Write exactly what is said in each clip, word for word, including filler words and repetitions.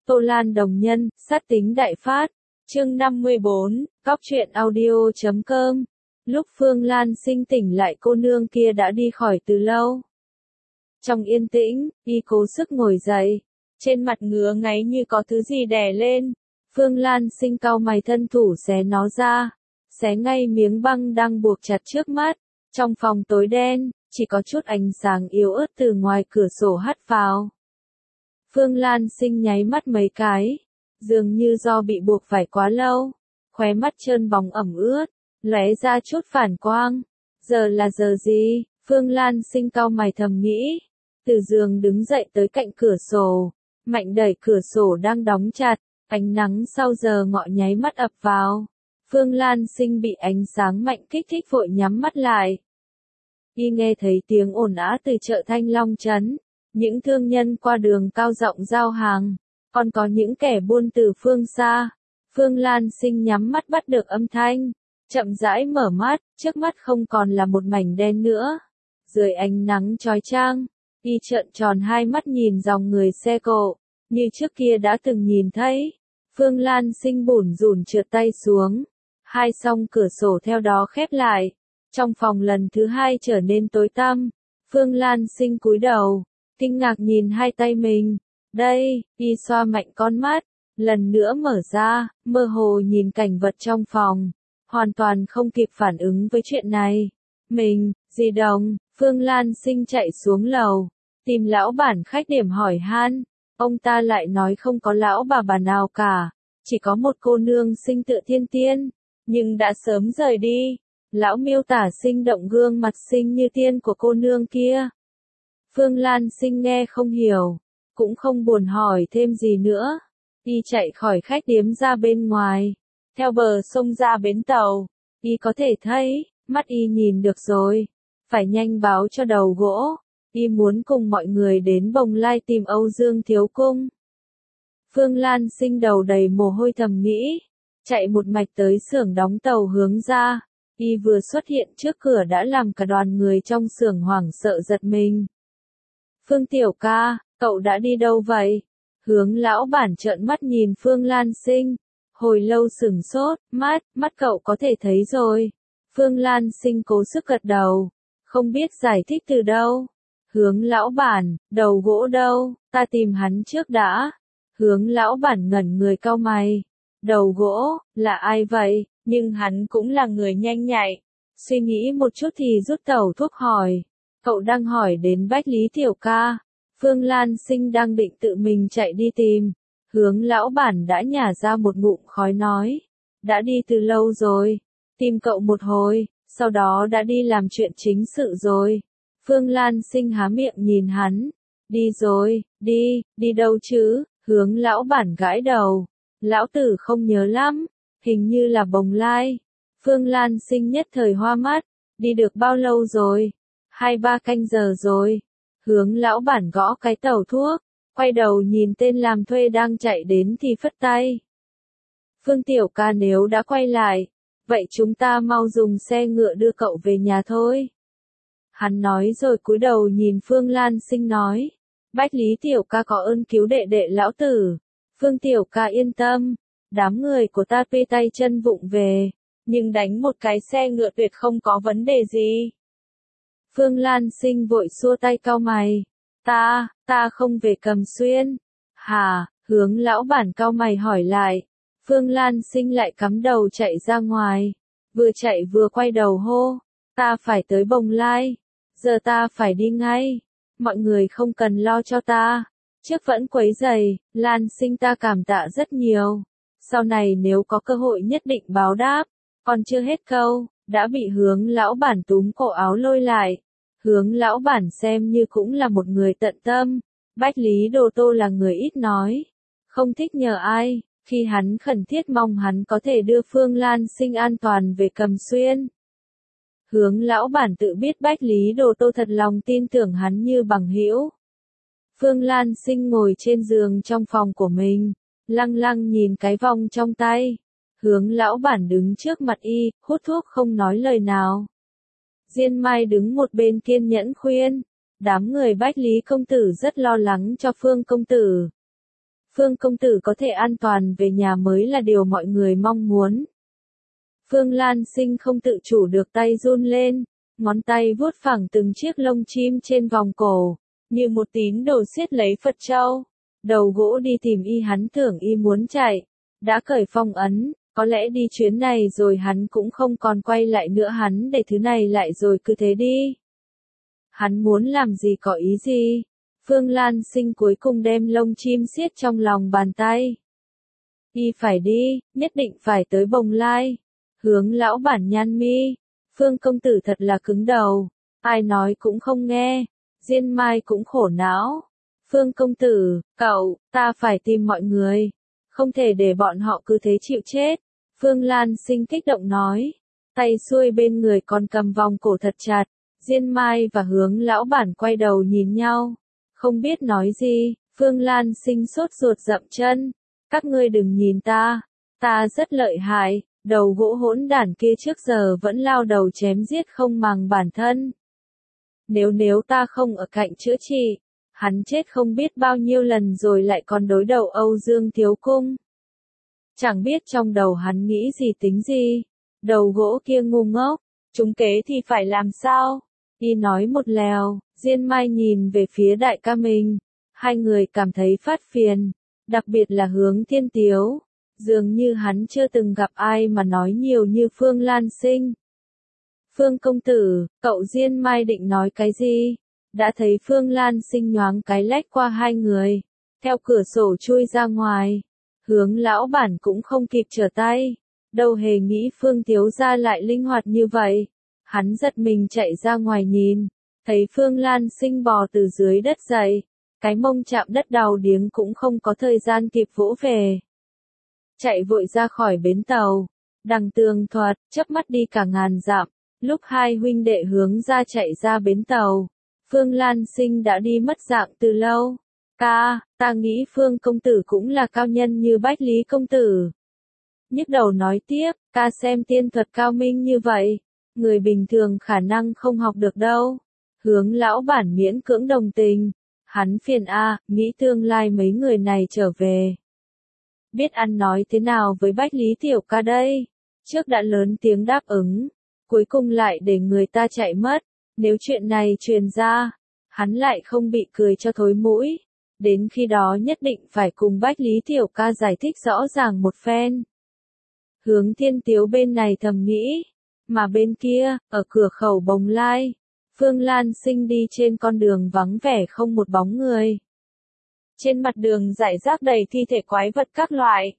Tô Lan đồng nhân, sát tính đại phát. Chương năm mươi bốn, Cóc truyện audio chấm com. Lúc Phương Lan Sinh tỉnh lại cô nương kia đã đi khỏi từ lâu. Trong yên tĩnh, y cố sức ngồi dậy. Trên mặt ngứa ngáy như có thứ gì đè lên. Phương Lan Sinh cau mày thân thủ xé nó ra. Xé ngay miếng băng đang buộc chặt trước mắt. Trong phòng tối đen, chỉ có chút ánh sáng yếu ớt từ ngoài cửa sổ hắt vào. Phương Lan Sinh nháy mắt mấy cái. Dường như do bị buộc phải quá lâu. Khóe mắt trơn bóng ẩm ướt. Lóe ra chút phản quang. Giờ là giờ gì? Phương Lan Sinh cau mày thầm nghĩ. Từ giường đứng dậy tới cạnh cửa sổ. Mạnh đẩy cửa sổ đang đóng chặt. Ánh nắng sau giờ ngọ nháy mắt ập vào. Phương Lan Sinh bị ánh sáng mạnh kích thích vội nhắm mắt lại. Y nghe thấy tiếng ồn ào từ chợ Thanh Long Trấn. Những thương nhân qua đường cao rộng giao hàng. Còn có những kẻ buôn từ phương xa. Phương Lan Sinh nhắm mắt bắt được âm thanh. Chậm rãi mở mắt, trước mắt không còn là một mảnh đen nữa. Dưới ánh nắng chói chang, y trợn tròn hai mắt nhìn dòng người xe cộ, như trước kia đã từng nhìn thấy. Phương Lan Sinh bủn rủn trượt tay xuống. Hai song cửa sổ theo đó khép lại. Trong phòng lần thứ hai trở nên tối tăm. Phương Lan Sinh cúi đầu, kinh ngạc nhìn hai tay mình. Đây, y xoa mạnh con mắt, lần nữa mở ra, mơ hồ nhìn cảnh vật trong phòng. Hoàn toàn không kịp phản ứng với chuyện này. Mình, di động, Phương Lan Sinh chạy xuống lầu, tìm lão bản khách điểm hỏi han. Ông ta lại nói không có lão bà bà nào cả, chỉ có một cô nương xinh tựa thiên tiên, nhưng đã sớm rời đi. Lão miêu tả sinh động gương mặt xinh như tiên của cô nương kia. Phương Lan Sinh nghe không hiểu, cũng không buồn hỏi thêm gì nữa. Y chạy khỏi khách điếm ra bên ngoài, theo bờ sông ra bến tàu. Y có thể thấy, mắt y nhìn được rồi. Phải nhanh báo cho đầu gỗ. Y muốn cùng mọi người đến Bồng Lai tìm Âu Dương Thiếu Cung. Phương Lan Sinh đầu đầy mồ hôi thầm nghĩ. Chạy một mạch tới xưởng đóng tàu hướng ra. Y vừa xuất hiện trước cửa đã làm cả đoàn người trong xưởng hoảng sợ giật mình. Phương Tiểu ca, cậu đã đi đâu vậy? Hướng lão bản trợn mắt nhìn Phương Lan Sinh. Hồi lâu sửng sốt, mắt, mắt cậu có thể thấy rồi. Phương Lan Sinh cố sức gật đầu. Không biết giải thích từ đâu. Hướng lão bản, đầu gỗ đâu, ta tìm hắn trước đã. Hướng lão bản ngẩn người cau mày. Đầu gỗ, là ai vậy? Nhưng hắn cũng là người nhanh nhạy. Suy nghĩ một chút thì rút tẩu thuốc hỏi. Cậu đang hỏi đến Bách Lý Tiểu ca. Phương Lan Sinh đang định tự mình chạy đi tìm. Hướng lão bản đã nhả ra một ngụm khói nói. Đã đi từ lâu rồi. Tìm cậu một hồi, sau đó đã đi làm chuyện chính sự rồi. Phương Lan Sinh há miệng nhìn hắn. Đi rồi, đi, đi đâu chứ? Hướng lão bản gãi đầu. Lão tử không nhớ lắm, hình như là Bồng Lai. Phương Lan Sinh nhất thời hoa mắt. Đi được bao lâu rồi? Hai ba canh giờ rồi. Hướng lão bản gõ cái tàu thuốc. Quay đầu nhìn tên làm thuê đang chạy đến thì phất tay. Phương Tiểu ca nếu đã quay lại, vậy chúng ta mau dùng xe ngựa đưa cậu về nhà thôi. Hắn nói rồi cúi đầu nhìn Phương Lan Sinh nói. Bách Lý Tiểu ca có ơn cứu đệ đệ lão tử. Phương Tiểu ca yên tâm, đám người của ta tuy tay chân vụng về, nhưng đánh một cái xe ngựa tuyệt không có vấn đề gì. Phương Lan Sinh vội xua tay cau mày. Ta, ta không về Cầm Xuyên. Hả? Hướng lão bản cau mày hỏi lại. Phương Lan Sinh lại cắm đầu chạy ra ngoài. Vừa chạy vừa quay đầu hô. Ta phải tới Bồng Lai. Giờ ta phải đi ngay. Mọi người không cần lo cho ta. Trước vẫn quấy rầy, Lan Sinh ta cảm tạ rất nhiều. Sau này nếu có cơ hội nhất định báo đáp. Còn chưa hết câu, đã bị hướng lão bản túm cổ áo lôi lại. Hướng lão bản xem như cũng là một người tận tâm. Bách Lý Đồ Tô là người ít nói. Không thích nhờ ai, khi hắn khẩn thiết mong hắn có thể đưa Phương Lan Sinh an toàn về Cầm Xuyên. Hướng lão bản tự biết Bách Lý Đồ Tô thật lòng tin tưởng hắn như bằng hữu. Phương Lan Sinh ngồi trên giường trong phòng của mình, lăng lăng nhìn cái vòng trong tay. Hướng lão bản đứng trước mặt y, hút thuốc không nói lời nào. Diên Mai đứng một bên kiên nhẫn khuyên. Đám người Bách Lý công tử rất lo lắng cho Phương công tử. Phương công tử có thể an toàn về nhà mới là điều mọi người mong muốn. Phương Lan Sinh không tự chủ được tay run lên, ngón tay vuốt phẳng từng chiếc lông chim trên vòng cổ, như một tín đồ siết lấy Phật châu. Đầu gỗ đi tìm y, hắn tưởng y muốn chạy, đã cởi phong ấn, có lẽ đi chuyến này rồi hắn cũng không còn quay lại nữa, hắn để thứ này lại rồi cứ thế đi. Hắn muốn làm gì có ý gì? Phương Lan Sinh cuối cùng đem lông chim siết trong lòng bàn tay. Y phải đi, nhất định phải tới Bồng Lai. Hướng lão bản nhăn mi. Phương công tử thật là cứng đầu, ai nói cũng không nghe. Diên Mai cũng khổ não. Phương công tử, cậu, ta phải tìm mọi người. Không thể để bọn họ cứ thế chịu chết. Phương Lan Sinh kích động nói. Tay xuôi bên người còn cầm vòng cổ thật chặt. Diên Mai và Hướng lão bản quay đầu nhìn nhau. Không biết nói gì. Phương Lan Sinh sốt ruột dậm chân. Các ngươi đừng nhìn ta. Ta rất lợi hại. Đầu gỗ hỗn đản kia trước giờ vẫn lao đầu chém giết không màng bản thân. Nếu nếu ta không ở cạnh chữa trị, hắn chết không biết bao nhiêu lần rồi lại còn đối đầu Âu Dương Thiếu Cung. Chẳng biết trong đầu hắn nghĩ gì tính gì. Đầu gỗ kia ngu ngốc, trúng kế thì phải làm sao? Y nói một lèo. Diên Mai nhìn về phía đại ca mình. Hai người cảm thấy phát phiền, đặc biệt là Hướng Thiên Tiếu. Dường như hắn chưa từng gặp ai mà nói nhiều như Phương Lan Sinh. Phương công tử, cậu Diên Mai định nói cái gì? Đã thấy Phương Lan Sinh nhoáng cái lách qua hai người, theo cửa sổ chui ra ngoài. Hướng lão bản cũng không kịp trở tay, đâu hề nghĩ Phương thiếu gia lại linh hoạt như vậy. Hắn giật mình chạy ra ngoài nhìn, thấy Phương Lan Sinh bò từ dưới đất dậy, cái mông chạm đất đau điếng cũng không có thời gian kịp vỗ về. Chạy vội ra khỏi bến tàu, đằng tường thuật, chớp mắt đi cả ngàn dặm. Lúc hai huynh đệ hướng ra chạy ra bến tàu, Phương Lan Sinh đã đi mất dạng từ lâu. Ca, ta nghĩ Phương công tử cũng là cao nhân như Bách Lý công tử. Nhức đầu nói tiếp, ca xem tiên thuật cao minh như vậy, người bình thường khả năng không học được đâu. Hướng lão bản miễn cưỡng đồng tình, hắn phiền a, nghĩ tương lai mấy người này trở về. Biết ăn nói thế nào với Bách Lý tiểu ca đây? Trước đã lớn tiếng đáp ứng, cuối cùng lại để người ta chạy mất. Nếu chuyện này truyền ra, hắn lại không bị cười cho thối mũi. Đến khi đó nhất định phải cùng Bách Lý tiểu ca giải thích rõ ràng một phen. Hướng Thiên Tiếu bên này thầm nghĩ, mà bên kia, ở cửa khẩu Bồng Lai, Phương Lan Sinh đi trên con đường vắng vẻ không một bóng người. Trên mặt đường rải rác đầy thi thể quái vật các loại.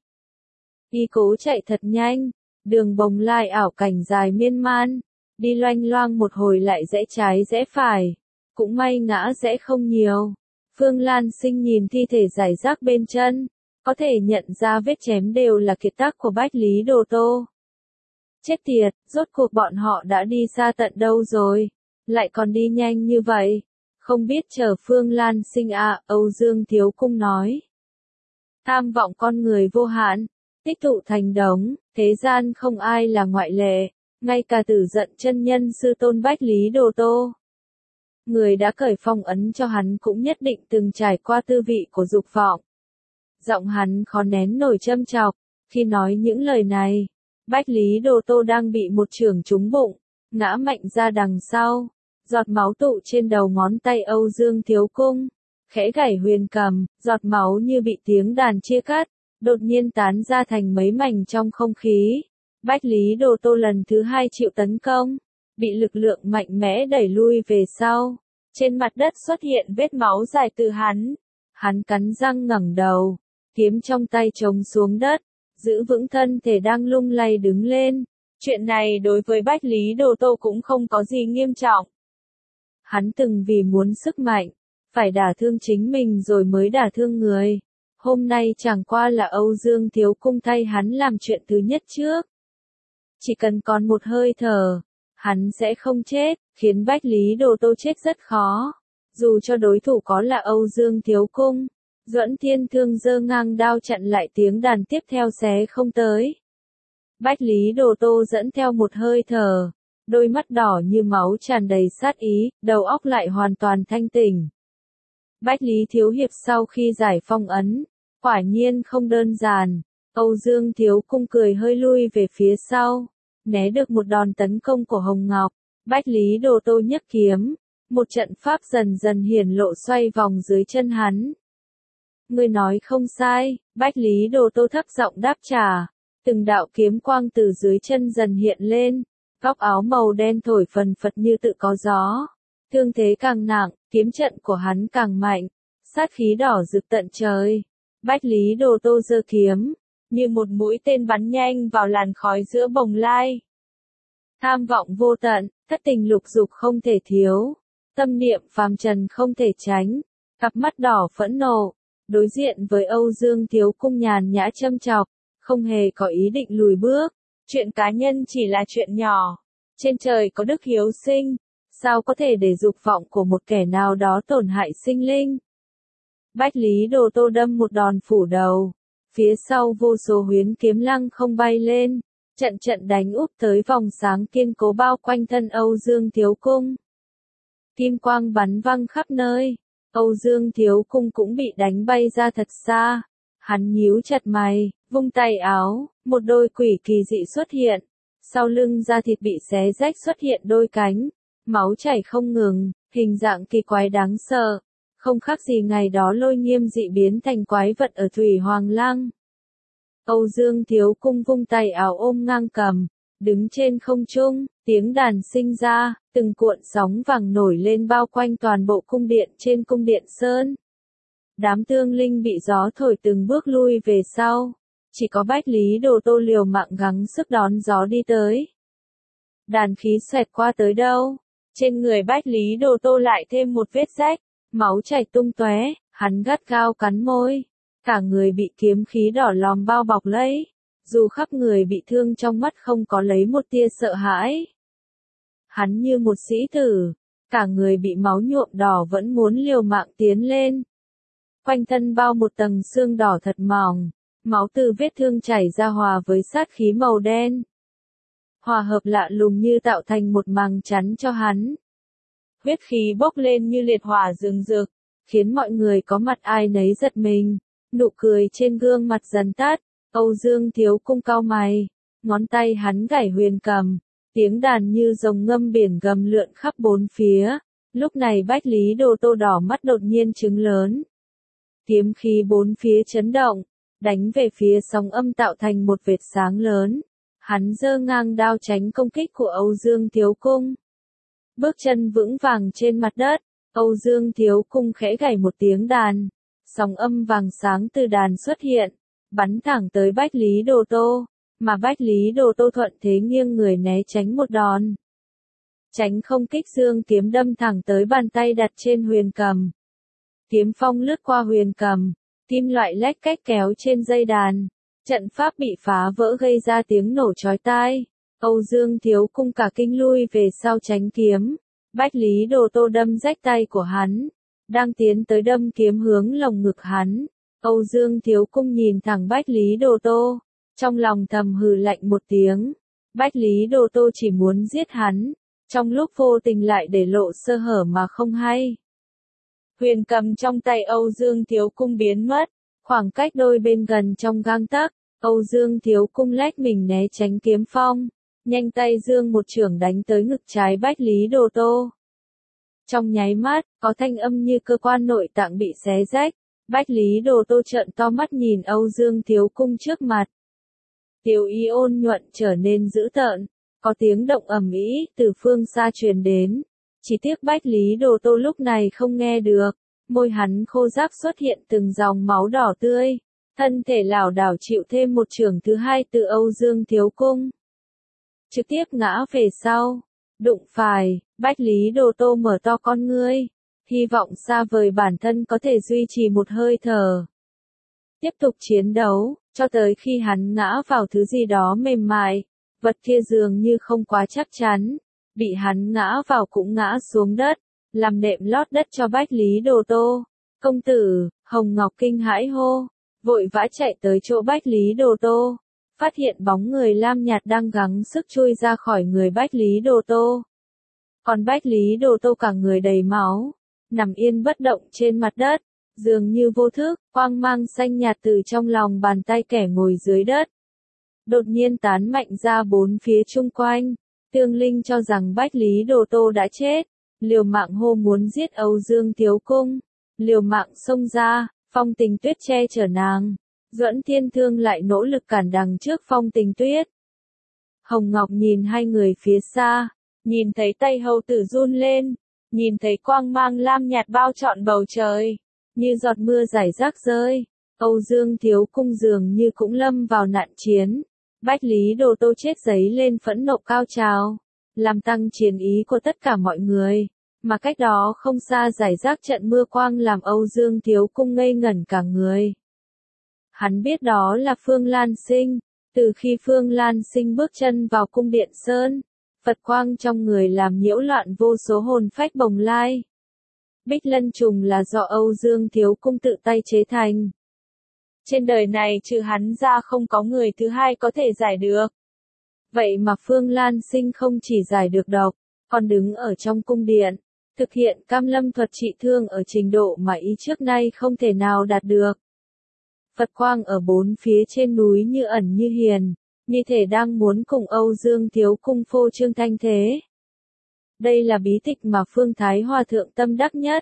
Y cố chạy thật nhanh, đường Bồng Lai ảo cảnh dài miên man, đi loanh loang một hồi lại rẽ trái rẽ phải, cũng may ngã rẽ không nhiều. Phương Lan Sinh nhìn thi thể rải rác bên chân, có thể nhận ra vết chém đều là kiệt tác của Bách Lý Đồ Tô. Chết tiệt, rốt cuộc bọn họ đã đi xa tận đâu rồi, lại còn đi nhanh như vậy. Không biết chờ Phương Lan Sinh à, Âu Dương Thiếu Cung nói. Tham vọng con người vô hạn, tích tụ thành đống, thế gian không ai là ngoại lệ, ngay cả tử giận chân nhân sư tôn Bách Lý Đồ Tô. Người đã cởi phong ấn cho hắn cũng nhất định từng trải qua tư vị của dục vọng. Giọng hắn khó nén nổi châm chọc, khi nói những lời này, Bách Lý Đồ Tô đang bị một chưởng trúng bụng, ngã mạnh ra đằng sau. Giọt máu tụ trên đầu ngón tay Âu Dương Thiếu Cung, khẽ gảy huyền cầm, giọt máu như bị tiếng đàn chia cắt, đột nhiên tán ra thành mấy mảnh trong không khí. Bách Lý Đồ Tô lần thứ hai chịu tấn công, bị lực lượng mạnh mẽ đẩy lui về sau. Trên mặt đất xuất hiện vết máu dài từ hắn. Hắn cắn răng ngẩng đầu, kiếm trong tay trống xuống đất, giữ vững thân thể đang lung lay đứng lên. Chuyện này đối với Bách Lý Đồ Tô cũng không có gì nghiêm trọng. Hắn từng vì muốn sức mạnh, phải đả thương chính mình rồi mới đả thương người. Hôm nay chẳng qua là Âu Dương Thiếu Cung thay hắn làm chuyện thứ nhất trước. Chỉ cần còn một hơi thở, hắn sẽ không chết, khiến Bách Lý Đồ Tô chết rất khó. Dù cho đối thủ có là Âu Dương Thiếu Cung, Duẫn Thiên Thương giơ ngang đao chặn lại tiếng đàn tiếp theo xé không tới. Bách Lý Đồ Tô dẫn theo một hơi thở. Đôi mắt đỏ như máu tràn đầy sát ý, đầu óc lại hoàn toàn thanh tỉnh. Bách Lý Thiếu Hiệp sau khi giải phong ấn, Quả nhiên không đơn giản. Âu Dương Thiếu Cung cười hơi lui về phía sau, né được một đòn tấn công của Hồng Ngọc. Bách Lý Đồ Tô nhấc kiếm, một trận pháp dần dần hiển lộ xoay vòng dưới chân hắn. Ngươi nói không sai, Bách Lý Đồ Tô thấp giọng đáp trả. Từng đạo kiếm quang từ dưới chân dần hiện lên, góc áo màu đen thổi phần phật như tự có gió. Thương thế càng nặng, kiếm trận của hắn càng mạnh, sát khí đỏ rực tận trời. Bách Lý Đồ Tô giơ kiếm, như một mũi tên bắn nhanh vào làn khói giữa bồng lai. Tham vọng vô tận, thất tình lục dục không thể thiếu, tâm niệm phàm trần không thể tránh, cặp mắt đỏ phẫn nộ, đối diện với Âu Dương Thiếu Cung nhàn nhã châm chọc, không hề có ý định lùi bước. Chuyện cá nhân chỉ là chuyện nhỏ, trên trời có đức hiếu sinh, sao có thể để dục vọng của một kẻ nào đó tổn hại sinh linh. Bách Lý Đồ Tô đâm một đòn phủ đầu, phía sau vô số huyến kiếm lăng không bay lên, trận trận đánh úp tới vòng sáng kiên cố bao quanh thân Âu Dương Thiếu Cung. Kim quang bắn văng khắp nơi, Âu Dương Thiếu Cung cũng bị đánh bay ra thật xa. Hắn nhíu chặt mày, vung tay áo, một đôi quỷ kỳ dị xuất hiện. Sau lưng da thịt bị xé rách xuất hiện đôi cánh, máu chảy không ngừng, hình dạng kỳ quái đáng sợ. Không khác gì ngày đó Lôi Nghiêm dị biến thành quái vật ở Thủy Hoàng Lăng. Âu Dương Thiếu Cung vung tay áo ôm ngang cầm, đứng trên không trung, tiếng đàn sinh ra, từng cuộn sóng vàng nổi lên bao quanh toàn bộ cung điện trên cung điện sơn. Đám tương linh bị gió thổi từng bước lui về sau, chỉ có Bách Lý Đồ Tô liều mạng gắng sức đón gió đi tới. Đàn khí xoẹt qua tới đâu, trên người Bách Lý Đồ Tô lại thêm một vết rách, máu chảy tung tóe, hắn gắt gao cắn môi, cả người bị kiếm khí đỏ lòm bao bọc lấy, dù khắp người bị thương trong mắt không có lấy một tia sợ hãi. Hắn như một sĩ tử, cả người bị máu nhuộm đỏ vẫn muốn liều mạng tiến lên. Quanh thân bao một tầng xương đỏ thật mỏng, máu từ vết thương chảy ra hòa với sát khí màu đen. Hòa hợp lạ lùng như tạo thành một màng chắn cho hắn. Huyết khí bốc lên như liệt hỏa rừng rực, khiến mọi người có mặt ai nấy giật mình. Nụ cười trên gương mặt dần tắt, Âu Dương Thiếu Cung cau mày, ngón tay hắn gảy huyền cầm, tiếng đàn như rồng ngâm biển gầm lượn khắp bốn phía. Lúc này Bách Lý Đồ Tô đỏ mắt đột nhiên trừng lớn. Kiếm khí bốn phía chấn động, đánh về phía sóng âm tạo thành một vệt sáng lớn. Hắn giơ ngang đao tránh công kích của Âu Dương Thiếu Cung. Bước chân vững vàng trên mặt đất, Âu Dương Thiếu Cung khẽ gảy một tiếng đàn. Sóng âm vàng sáng từ đàn xuất hiện, bắn thẳng tới Bách Lý Đồ Tô, mà Bách Lý Đồ Tô thuận thế nghiêng người né tránh một đòn. Tránh không kích dương kiếm đâm thẳng tới bàn tay đặt trên huyền cầm. Kiếm phong lướt qua huyền cầm, kim loại lách cách kéo trên dây đàn, trận pháp bị phá vỡ gây ra tiếng nổ chói tai. Âu Dương Thiếu Cung cả kinh lui về sau tránh kiếm, Bách Lý Đồ Tô đâm rách tay của hắn, đang tiến tới đâm kiếm hướng lồng ngực hắn. Âu Dương Thiếu Cung nhìn thẳng Bách Lý Đồ Tô, trong lòng thầm hừ lạnh một tiếng. Bách Lý Đồ Tô chỉ muốn giết hắn, trong lúc vô tình lại để lộ sơ hở mà không hay. Huyền cầm trong tay Âu Dương Thiếu Cung biến mất, khoảng cách đôi bên gần trong gang tấc. Âu Dương Thiếu Cung lách mình né tránh kiếm phong, nhanh tay dương một chưởng đánh tới ngực trái Bách Lý Đồ Tô. Trong nháy mắt, có thanh âm như cơ quan nội tạng bị xé rách. Bách Lý Đồ Tô trợn to mắt nhìn Âu Dương Thiếu Cung trước mặt. Tiểu ý ôn nhuận trở nên dữ tợn, có tiếng động ầm ĩ từ phương xa truyền đến. Chỉ tiếc Bách Lý Đồ Tô lúc này không nghe được, môi hắn khô ráp xuất hiện từng dòng máu đỏ tươi, thân thể lảo đảo chịu thêm một chưởng thứ hai từ Âu Dương Thiếu Cung. Trực tiếp ngã về sau, đụng phải, Bách Lý Đồ Tô mở to con ngươi, hy vọng xa vời bản thân có thể duy trì một hơi thở. Tiếp tục chiến đấu, cho tới khi hắn ngã vào thứ gì đó mềm mại, vật kia dường như không quá chắc chắn, bị hắn ngã vào cũng ngã xuống đất, làm nệm lót đất cho Bách Lý Đồ Tô. Công tử, Hồng Ngọc kinh hãi hô, vội vã chạy tới chỗ Bách Lý Đồ Tô, phát hiện bóng người lam nhạt đang gắng sức chui ra khỏi người Bách Lý Đồ Tô. Còn Bách Lý Đồ Tô cả người đầy máu, nằm yên bất động trên mặt đất, Dường như vô thức, quang mang xanh nhạt từ trong lòng bàn tay kẻ ngồi dưới đất. Đột nhiên tán mạnh ra bốn phía chung quanh. Tương Linh cho rằng Bách Lý Đồ Tô đã chết. Liều mạng hô muốn giết Âu Dương Thiếu Cung. Liều mạng xông ra, Phong Tình Tuyết che chở nàng. Duẫn Thiên Thương lại nỗ lực cản đằng trước Phong Tình Tuyết. Hồng Ngọc nhìn hai người phía xa, nhìn thấy tay hầu tử run lên, nhìn thấy quang mang lam nhạt bao trọn bầu trời, như giọt mưa rải rác rơi. Âu Dương Thiếu Cung dường như cũng lâm vào nạn chiến. Bách Lý Đồ Tô chết giấy lên phẫn nộ cao trào, làm tăng chiến ý của tất cả mọi người. Mà cách đó không xa rải rác trận mưa quang làm Âu Dương Thiếu Cung ngây ngẩn cả người. Hắn biết đó là Phương Lan Sinh. Từ khi Phương Lan Sinh bước chân vào cung điện Sơn, Phật quang trong người làm nhiễu loạn vô số hồn phách bồng lai. Bích Lân Trùng là do Âu Dương Thiếu Cung tự tay chế thành. Trên đời này trừ hắn ra không có người thứ hai có thể giải được. Vậy mà Phương Lan Sinh không chỉ giải được độc, còn đứng ở trong cung điện, thực hiện cam lâm thuật trị thương ở trình độ mà ý trước nay không thể nào đạt được. Phật quang ở bốn phía trên núi như ẩn như hiền, như thể đang muốn cùng Âu Dương Thiếu Cung phô trương thanh thế. Đây là bí tịch mà Phương Thái Hòa Thượng tâm đắc nhất.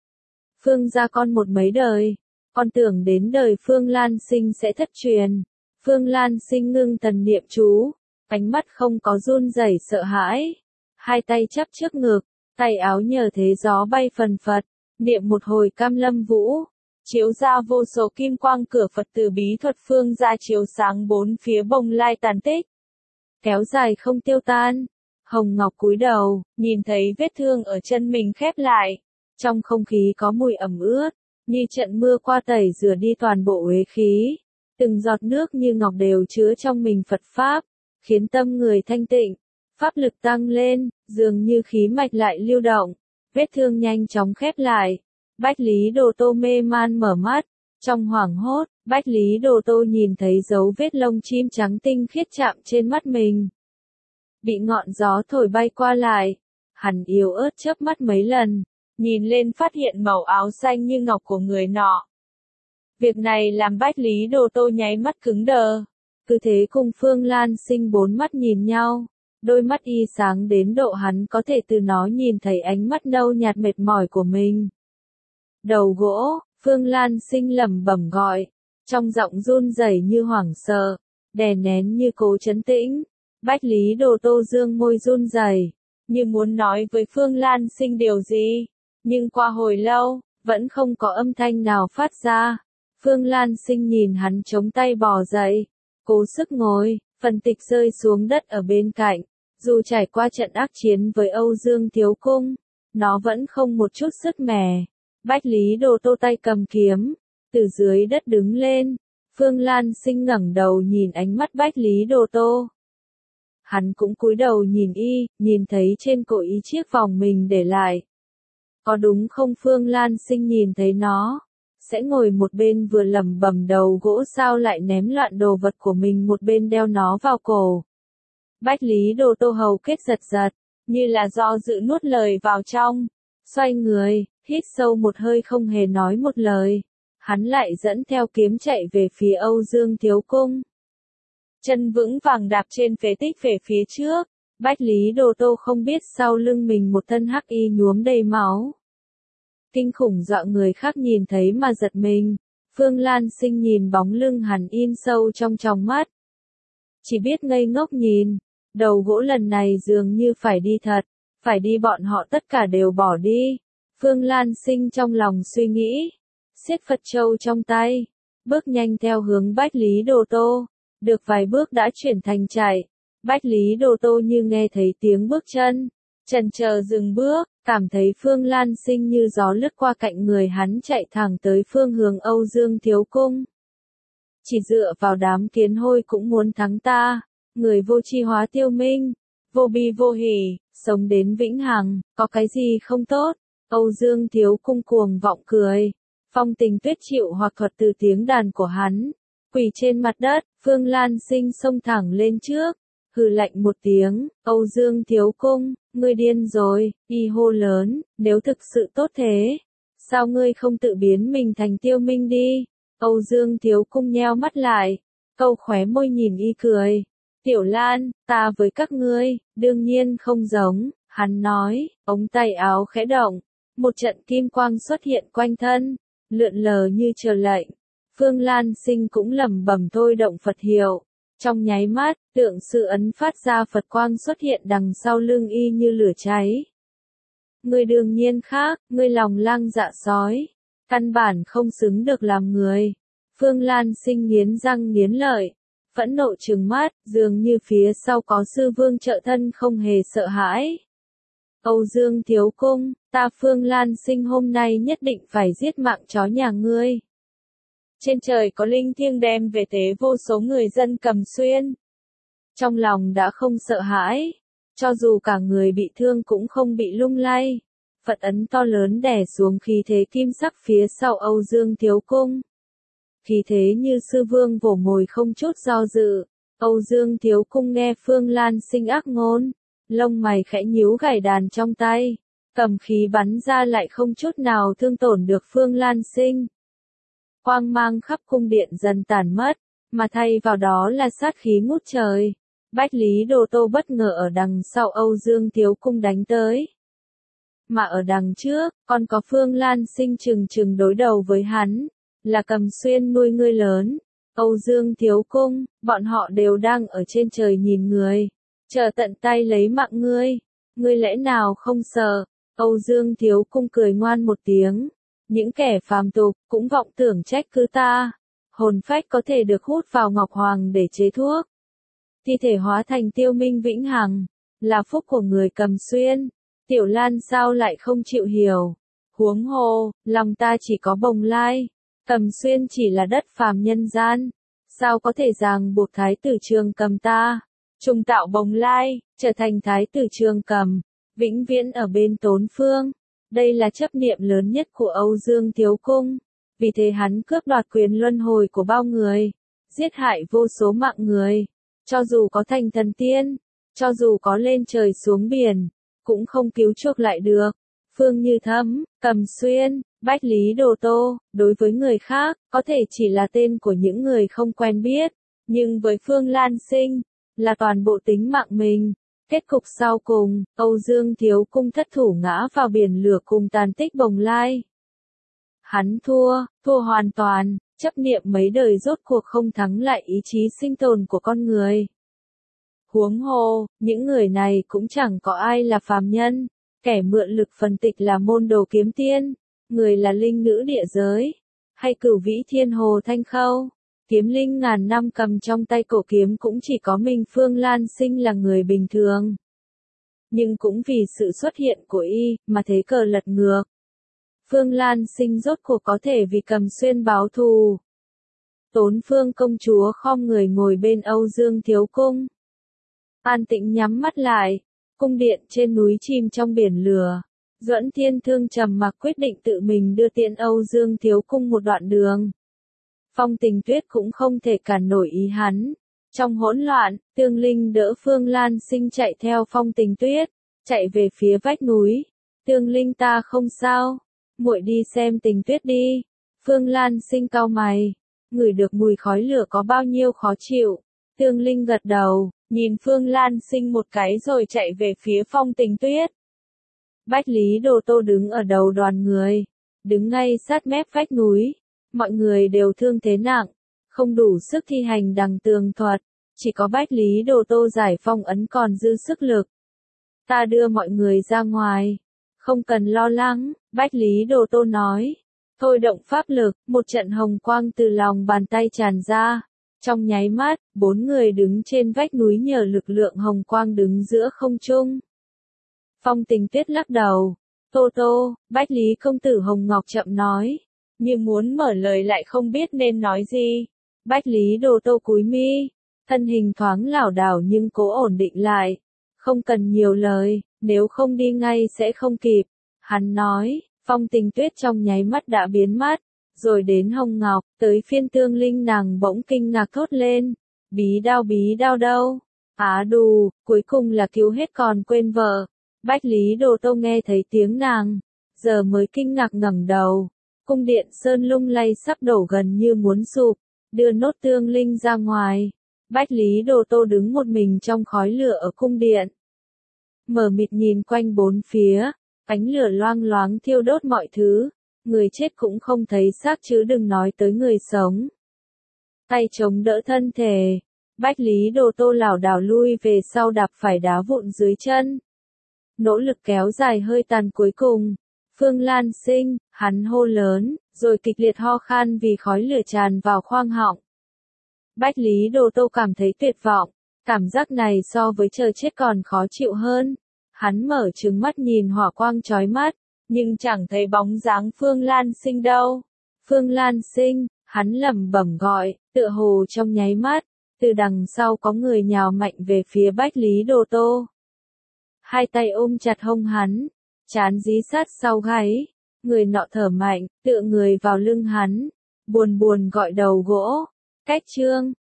Phương gia con một mấy đời, con tưởng đến đời Phương Lan Sinh sẽ thất truyền. Phương Lan Sinh ngưng thần niệm chú, ánh mắt không có run rẩy sợ hãi, hai tay chắp trước ngực, tay áo nhờ thế gió bay phần phật, niệm một hồi cam lâm vũ, chiếu ra vô số kim quang cửa Phật từ bí thuật phương ra chiếu sáng bốn phía bồng lai tàn tích, kéo dài không tiêu tan. Hồng Ngọc cúi đầu, nhìn thấy vết thương ở chân mình khép lại, trong không khí có mùi ẩm ướt, như trận mưa qua tẩy rửa đi toàn bộ uế khí, từng giọt nước như ngọc đều chứa trong mình Phật pháp, khiến tâm người thanh tịnh, pháp lực tăng lên, dường như khí mạch lại lưu động, vết thương nhanh chóng khép lại. Bách Lý Đồ Tô mê man mở mắt, trong hoảng hốt, Bách Lý Đồ Tô nhìn thấy dấu vết lông chim trắng tinh khiết chạm trên mắt mình. Bị ngọn gió thổi bay qua lại, hắn yếu ớt chớp mắt mấy lần, nhìn lên phát hiện màu áo xanh như ngọc của người nọ. Việc này làm Bách Lý Đồ Tô nháy mắt cứng đờ, cứ thế cùng Phương Lan Sinh bốn mắt nhìn nhau, đôi mắt y sáng đến độ hắn có thể từ nó nhìn thấy ánh mắt nâu nhạt mệt mỏi của mình. Đầu gỗ, Phương Lan Sinh lẩm bẩm gọi, trong giọng run rẩy như hoảng sợ, đè nén như cố trấn tĩnh. Bách Lý Đồ Tô dương môi run rẩy, như muốn nói với Phương Lan Sinh điều gì, nhưng qua hồi lâu, vẫn không có âm thanh nào phát ra. Phương Lan Sinh nhìn hắn chống tay bò dậy, cố sức ngồi, phần tịch rơi xuống đất ở bên cạnh. Dù trải qua trận ác chiến với Âu Dương Thiếu Cung, nó vẫn không một chút sức mẻ. Bách Lý Đồ Tô tay cầm kiếm, từ dưới đất đứng lên. Phương Lan Sinh ngẩng đầu nhìn ánh mắt Bách Lý Đồ Tô. Hắn cũng cúi đầu nhìn y, nhìn thấy trên cổ y chiếc vòng mình để lại. Có đúng không? Phương Lan Sinh nhìn thấy nó, sẽ ngồi một bên vừa lẩm bẩm đầu gỗ sao lại ném loạn đồ vật của mình một bên đeo nó vào cổ. Bách Lý Đồ Tô hầu kết giật giật, như là do dự nuốt lời vào trong, xoay người, hít sâu một hơi không hề nói một lời. Hắn lại dẫn theo kiếm chạy về phía Âu Dương Thiếu Cung. Chân vững vàng đạp trên phế tích về phía trước, Bách Lý Đồ Tô không biết sau lưng mình một thân hắc y nhuốm đầy máu. Kinh khủng dọa người khác nhìn thấy mà giật mình. Phương Lan Sinh nhìn bóng lưng hắn in sâu trong tròng mắt, chỉ biết ngây ngốc nhìn. Đầu gỗ lần này dường như phải đi thật, phải đi bọn họ tất cả đều bỏ đi. Phương Lan Sinh trong lòng suy nghĩ, siết Phật châu trong tay, bước nhanh theo hướng Bách Lý Đồ Tô. Được vài bước đã chuyển thành chạy. Bách Lý Đồ Tô như nghe thấy tiếng bước chân, chần chờ dừng bước, cảm thấy Phương Lan Sinh như gió lướt qua cạnh người hắn chạy thẳng tới phương hướng Âu Dương Thiếu Cung. Chỉ dựa vào đám kiến hôi cũng muốn thắng ta, người vô tri hóa tiêu minh, vô bi vô hỉ, sống đến vĩnh hằng, có cái gì không tốt? Âu Dương Thiếu Cung cuồng vọng cười, Phong Tình Tuyết chịu hoặc thuật từ tiếng đàn của hắn. Quỳ trên mặt đất, Phương Lan Sinh xông thẳng lên trước, hừ lạnh một tiếng. Âu Dương Thiếu Cung, ngươi điên rồi, y hô lớn, nếu thực sự tốt thế, Sao ngươi không tự biến mình thành Tiêu Minh đi? Âu Dương Thiếu Cung nheo mắt lại, câu khóe môi nhìn y cười. Tiểu Lan, ta với các ngươi, đương nhiên không giống, hắn nói, ống tay áo khẽ động, một trận kim quang xuất hiện quanh thân, lượn lờ như chờ lệnh. Phương Lan Sinh cũng lẩm bẩm thôi động Phật hiệu, trong nháy mắt, tượng sư ấn phát ra Phật quang xuất hiện đằng sau lưng y như lửa cháy. Ngươi đương nhiên khác, ngươi lòng lang dạ sói, căn bản không xứng được làm người. Phương Lan Sinh nghiến răng nghiến lợi, phẫn nộ trừng mắt, dường như phía sau có sư vương trợ thân không hề sợ hãi. Âu Dương Thiếu Cung, ta Phương Lan Sinh hôm nay nhất định phải giết mạng chó nhà ngươi. Trên trời có linh thiêng đem về tế vô số người dân Cầm Xuyên. Trong lòng đã không sợ hãi, cho dù cả người bị thương cũng không bị lung lay. Phật ấn to lớn đè xuống khí thế kim sắc phía sau Âu Dương Thiếu Cung. Khí thế như sư vương vỗ mồi không chút do dự. Âu Dương Thiếu Cung nghe Phương Lan Sinh ác ngôn, lông mày khẽ nhíu gảy đàn trong tay, cầm khí bắn ra lại không chút nào thương tổn được Phương Lan Sinh. Quang mang khắp cung điện dần tản mất, mà thay vào đó là sát khí ngút trời. Bách Lý Đồ Tô bất ngờ ở đằng sau Âu Dương Thiếu Cung đánh tới. Mà ở đằng trước, còn có Phương Lan Sinh chừng chừng đối đầu với hắn, là Cầm Xuyên nuôi ngươi lớn. Âu Dương Thiếu Cung, bọn họ đều đang ở trên trời nhìn người, chờ tận tay lấy mạng ngươi. Ngươi lẽ nào không sợ? Âu Dương Thiếu Cung cười ngoan một tiếng. Những kẻ phàm tục, cũng vọng tưởng trách cứ ta. Hồn phách có thể được hút vào Ngọc Hoàng để chế thuốc. Thi thể hóa thành Tiêu Minh vĩnh hằng, là phúc của người Cầm Xuyên. Tiểu Lan sao lại không chịu hiểu? Huống hồ, lòng ta chỉ có Bồng Lai. Cầm Xuyên chỉ là đất phàm nhân gian. Sao có thể ràng buộc Thái tử Trường Cầm ta? Trùng tạo Bồng Lai, trở thành Thái tử Trường Cầm, vĩnh viễn ở bên Tốn Phương. Đây là chấp niệm lớn nhất của Âu Dương Thiếu Cung. Vì thế hắn cướp đoạt quyền luân hồi của bao người, giết hại vô số mạng người. Cho dù có thành thần tiên, cho dù có lên trời xuống biển, cũng không cứu chuộc lại được. Phương Như Thấm, Cầm Xuyên, Bách Lý Đồ Tô, đối với người khác, có thể chỉ là tên của những người không quen biết. Nhưng với Phương Lan Sinh, là toàn bộ tính mạng mình. Kết cục sau cùng, Âu Dương Thiếu Cung thất thủ ngã vào biển lửa cùng tàn tích Bồng Lai. Hắn thua, thua hoàn toàn, chấp niệm mấy đời rốt cuộc không thắng lại ý chí sinh tồn của con người. Huống hồ, những người này cũng chẳng có ai là phàm nhân, kẻ mượn lực phần tịch là môn đồ kiếm tiên, người là linh nữ địa giới, hay cửu vĩ thiên hồ thanh khâu. Kiếm linh ngàn năm cầm trong tay cổ kiếm cũng chỉ có mình Phương Lan Sinh là người bình thường. Nhưng cũng vì sự xuất hiện của y, mà thế cờ lật ngược. Phương Lan Sinh rốt cuộc có thể vì Cầm Xuyên báo thù. Tốn Phương công chúa khom người ngồi bên Âu Dương Thiếu Cung. An tĩnh nhắm mắt lại, cung điện trên núi chìm trong biển lửa. Duẫn Thiên Thương trầm mặc quyết định tự mình đưa tiễn Âu Dương Thiếu Cung một đoạn đường. Phong Tình Tuyết cũng không thể cản nổi ý hắn. Trong hỗn loạn, Tương Linh đỡ Phương Lan Sinh chạy theo Phong Tình Tuyết, chạy về phía vách núi. Tương Linh ta không sao, muội đi xem Tình Tuyết đi. Phương Lan Sinh cau mày, ngửi được mùi khói lửa có bao nhiêu khó chịu. Tương Linh gật đầu, nhìn Phương Lan Sinh một cái rồi chạy về phía Phong Tình Tuyết. Bách Lý Đồ Tô đứng ở đầu đoàn người, đứng ngay sát mép vách núi. Mọi người đều thương thế nặng, không đủ sức thi hành đằng tường thuật, chỉ có Bách Lý Đồ Tô giải phong ấn còn dư sức lực. Ta đưa mọi người ra ngoài, không cần lo lắng, Bách Lý Đồ Tô nói. Thôi động pháp lực, một trận hồng quang từ lòng bàn tay tràn ra. Trong nháy mắt, bốn người đứng trên vách núi nhờ lực lượng hồng quang đứng giữa không trung. Phong Tình Tuyết lắc đầu. Tô Tô, Bách Lý công tử Hồng Ngọc chậm nói. Như muốn mở lời lại không biết nên nói gì. Bách Lý Đồ Tô cúi mi, thân hình thoáng lảo đảo nhưng cố ổn định lại. Không cần nhiều lời, nếu không đi ngay sẽ không kịp. Hắn nói, Phong Tình Tuyết trong nháy mắt đã biến mất, rồi đến Hồng Ngọc, tới phiên Tương Linh nàng bỗng kinh ngạc thốt lên. Bí đao bí đao đâu? Á đù, cuối cùng là cứu hết còn quên vợ. Bách Lý Đồ Tô nghe thấy tiếng nàng, giờ mới kinh ngạc ngẩng đầu. Cung điện sơn lung lay sắp đổ gần như muốn sụp, đưa nốt tương linh ra ngoài. Bách Lý Đồ Tô đứng một mình trong khói lửa ở cung điện. Mờ mịt nhìn quanh bốn phía, ánh lửa loang loáng thiêu đốt mọi thứ, người chết cũng không thấy xác chứ đừng nói tới người sống. Tay chống đỡ thân thể, Bách Lý Đồ Tô lảo đảo lui về sau đạp phải đá vụn dưới chân. Nỗ lực kéo dài hơi tàn cuối cùng. Phương Lan Sinh, hắn hô lớn, rồi kịch liệt ho khan vì khói lửa tràn vào khoang họng. Bách Lý Đồ Tô cảm thấy tuyệt vọng, cảm giác này so với chờ chết còn khó chịu hơn. Hắn mở trừng mắt nhìn hỏa quang chói mắt, nhưng chẳng thấy bóng dáng Phương Lan Sinh đâu. Phương Lan Sinh, hắn lẩm bẩm gọi, tựa hồ trong nháy mắt, từ đằng sau có người nhào mạnh về phía Bách Lý Đồ Tô. Hai tay ôm chặt hông hắn, trán dí sát sau gáy, người nọ thở mạnh, tựa người vào lưng hắn, buồn buồn gọi đầu gỗ, cách trương,